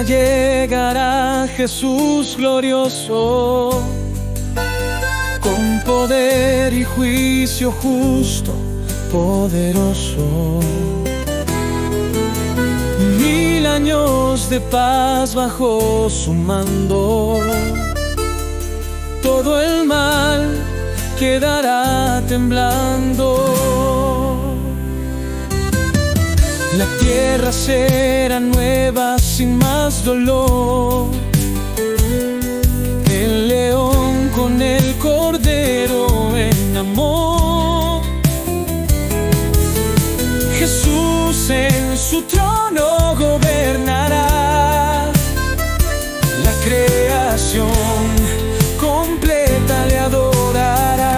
día llegará Jesús glorioso, con poder y juicio justo, poderoso. 1000 años de paz bajo su mando, todo el mal quedará temblando. La tierra será nueva sin más dolor, el león con el cordero en amor. Jesús en su trono gobernará, la creación completa le adorará.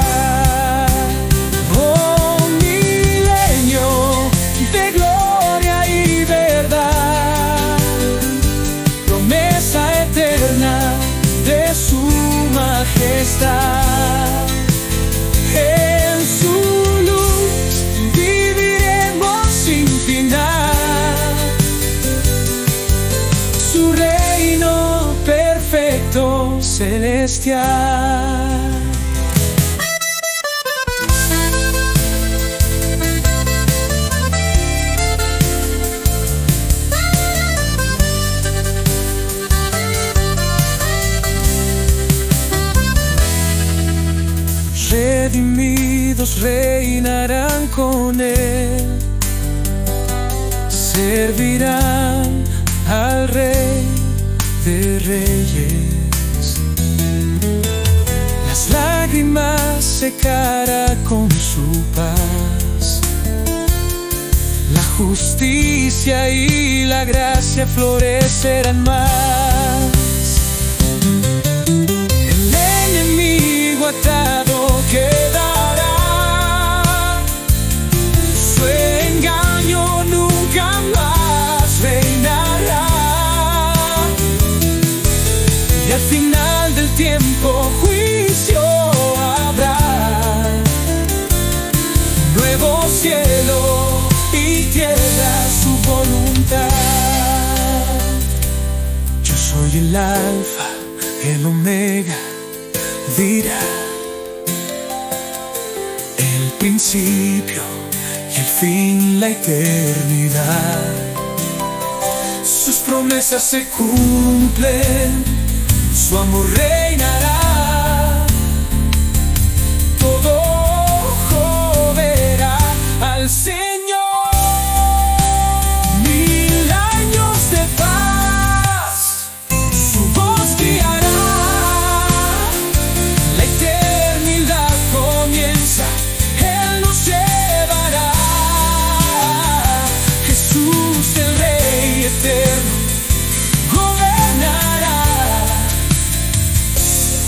Oh, milenio de gloria y verdad, promesa eterna de su majestad. En su luz viviremos sin final, su reino perfecto celestial. Redimidos reinarán con él, servirán al Rey de Reyes. Las lágrimas secará con su paz, la justicia y la gracia florecerán más. El enemigo atado quedará, su engaño nunca más reinará. Y al final del tiempo juicio habrá, nuevo cielo y tierra su voluntad. Yo soy el alfa, el omega, dirá, el principio y el fin, la eternidad. Sus promesas se cumplen, su amor reinará, todo ojo verá al Señor. 1000 años de paz, su voz guiará, la eternidad comienza, Él nos llevará. Jesús el Rey eterno gobernará,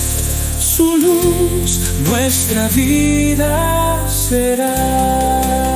su luz nuestra vida será.